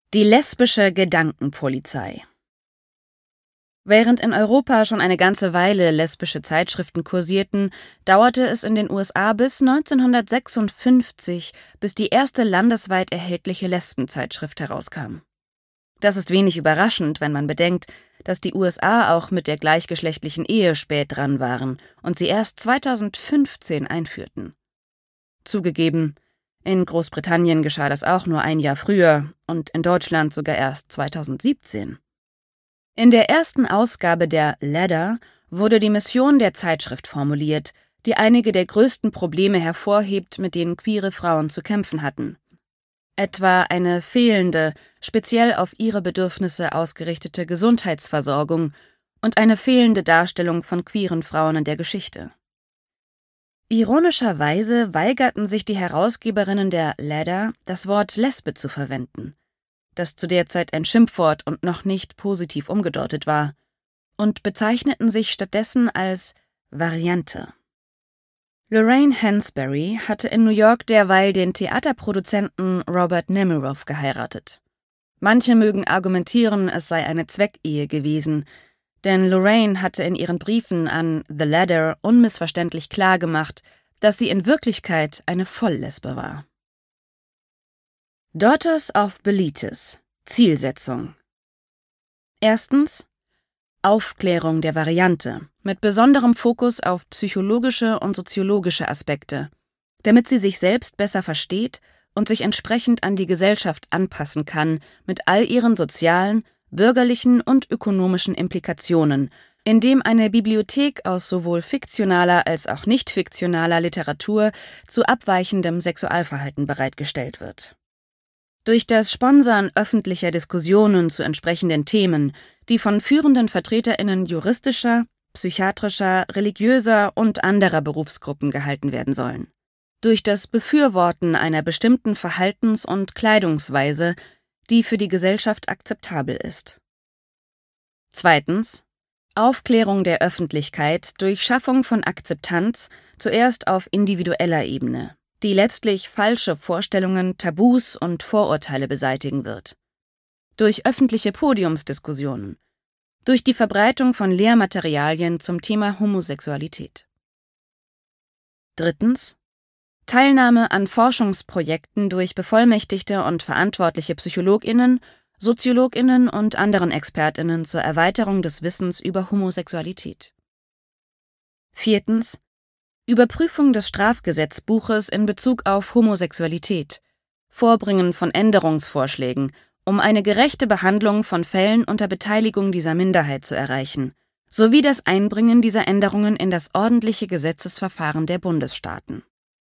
Die lesbische Gedankenpolizei. Während in Europa schon eine ganze Weile lesbische Zeitschriften kursierten, dauerte es in den USA bis 1956, bis die erste landesweit erhältliche Lesbenzeitschrift herauskam. Das ist wenig überraschend, wenn man bedenkt, dass die USA auch mit der gleichgeschlechtlichen Ehe spät dran waren und sie erst 2015 einführten. Zugegeben, in Großbritannien geschah das auch nur ein Jahr früher und in Deutschland sogar erst 2017. In der ersten Ausgabe der Ladder wurde die Mission der Zeitschrift formuliert, die einige der größten Probleme hervorhebt, mit denen queere Frauen zu kämpfen hatten. Etwa eine fehlende, speziell auf ihre Bedürfnisse ausgerichtete Gesundheitsversorgung und eine fehlende Darstellung von queeren Frauen in der Geschichte. Ironischerweise weigerten sich die Herausgeberinnen der Ladder, das Wort Lesbe zu verwenden, das zu der Zeit ein Schimpfwort und noch nicht positiv umgedeutet war, und bezeichneten sich stattdessen als Variante. Lorraine Hansberry hatte in New York derweil den Theaterproduzenten Robert Nemiroff geheiratet. Manche mögen argumentieren, es sei eine Zweckehe gewesen, denn Lorraine hatte in ihren Briefen an The Ladder unmissverständlich klargemacht, dass sie in Wirklichkeit eine Volllesbe war. Daughters of Bilitis. Zielsetzung. Erstens: Aufklärung der Variante, mit besonderem Fokus auf psychologische und soziologische Aspekte, damit sie sich selbst besser versteht und sich entsprechend an die Gesellschaft anpassen kann, mit all ihren sozialen, bürgerlichen und ökonomischen Implikationen, indem eine Bibliothek aus sowohl fiktionaler als auch nicht fiktionaler Literatur zu abweichendem Sexualverhalten bereitgestellt wird. Durch das Sponsern öffentlicher Diskussionen zu entsprechenden Themen, die von führenden VertreterInnen juristischer, psychiatrischer, religiöser und anderer Berufsgruppen gehalten werden sollen. Durch das Befürworten einer bestimmten Verhaltens- und Kleidungsweise, die für die Gesellschaft akzeptabel ist. Zweitens: Aufklärung der Öffentlichkeit durch Schaffung von Akzeptanz, zuerst auf individueller Ebene, die letztlich falsche Vorstellungen, Tabus und Vorurteile beseitigen wird. Durch öffentliche Podiumsdiskussionen, durch die Verbreitung von Lehrmaterialien zum Thema Homosexualität. Drittens: Teilnahme an Forschungsprojekten durch bevollmächtigte und verantwortliche PsychologInnen, SoziologInnen und anderen ExpertInnen zur Erweiterung des Wissens über Homosexualität. Viertens: Überprüfung des Strafgesetzbuches in Bezug auf Homosexualität, Vorbringen von Änderungsvorschlägen, um eine gerechte Behandlung von Fällen unter Beteiligung dieser Minderheit zu erreichen, sowie das Einbringen dieser Änderungen in das ordentliche Gesetzesverfahren der Bundesstaaten.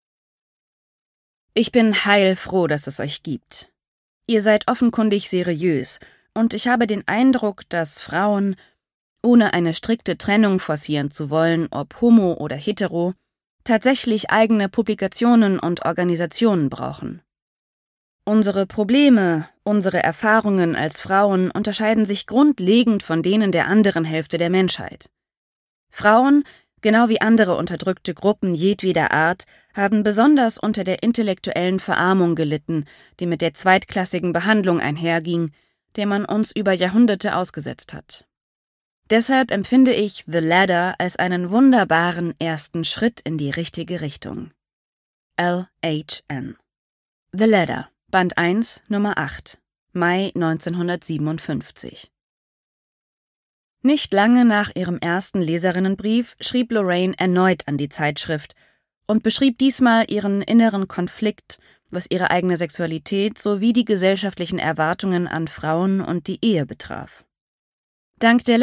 Ich bin heilfroh, dass es euch gibt. Ihr seid offenkundig seriös, und ich habe den Eindruck, dass Frauen, ohne eine strikte Trennung forcieren zu wollen, ob homo oder hetero, tatsächlich eigene Publikationen und Organisationen brauchen. Unsere Probleme, unsere Erfahrungen als Frauen unterscheiden sich grundlegend von denen der anderen Hälfte der Menschheit. Frauen, genau wie andere unterdrückte Gruppen jedweder Art, haben besonders unter der intellektuellen Verarmung gelitten, die mit der zweitklassigen Behandlung einherging, der man uns über Jahrhunderte ausgesetzt hat. Deshalb empfinde ich The Ladder als einen wunderbaren ersten Schritt in die richtige Richtung. L.H.N. The Ladder, Band 1, Nummer 8, Mai 1957. Nicht lange nach ihrem ersten Leserinnenbrief schrieb Lorraine erneut an die Zeitschrift und beschrieb diesmal ihren inneren Konflikt, was ihre eigene Sexualität sowie die gesellschaftlichen Erwartungen an Frauen und die Ehe betraf. Dank der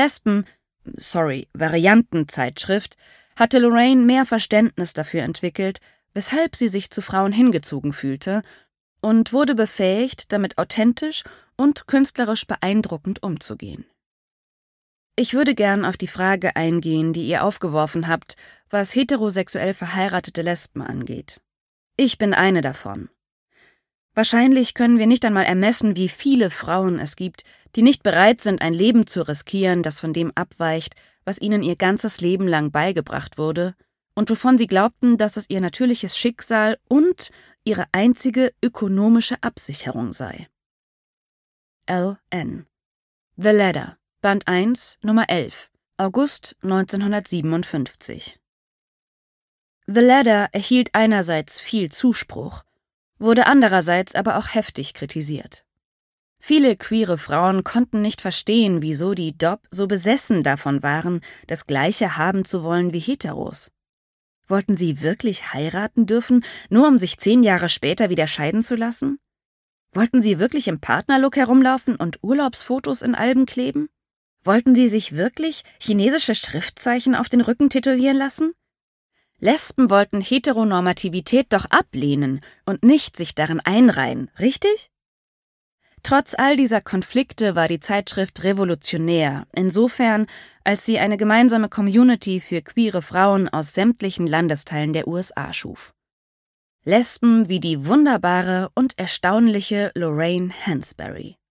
Variantenzeitschrift hatte Lorraine mehr Verständnis dafür entwickelt, weshalb sie sich zu Frauen hingezogen fühlte, und wurde befähigt, damit authentisch und künstlerisch beeindruckend umzugehen. Ich würde gern auf die Frage eingehen, die ihr aufgeworfen habt, was heterosexuell verheiratete Lesben angeht. Ich bin eine davon. Wahrscheinlich können wir nicht einmal ermessen, wie viele Frauen es gibt, die nicht bereit sind, ein Leben zu riskieren, das von dem abweicht, was ihnen ihr ganzes Leben lang beigebracht wurde und wovon sie glaubten, dass es ihr natürliches Schicksal und ihre einzige ökonomische Absicherung sei. L.N. The Ladder, Band 1, Nummer 11, August 1957. The Ladder erhielt einerseits viel Zuspruch, wurde andererseits aber auch heftig kritisiert. Viele queere Frauen konnten nicht verstehen, wieso die Dopp so besessen davon waren, das Gleiche haben zu wollen wie Heteros. Wollten sie wirklich heiraten dürfen, nur um sich 10 Jahre später wieder scheiden zu lassen? Wollten sie wirklich im Partnerlook herumlaufen und Urlaubsfotos in Alben kleben? Wollten sie sich wirklich chinesische Schriftzeichen auf den Rücken tätowieren lassen? Lesben wollten Heteronormativität doch ablehnen und nicht sich darin einreihen, richtig? Trotz all dieser Konflikte war die Zeitschrift revolutionär, insofern, als sie eine gemeinsame Community für queere Frauen aus sämtlichen Landesteilen der USA schuf. Lesben wie die wunderbare und erstaunliche Lorraine Hansberry.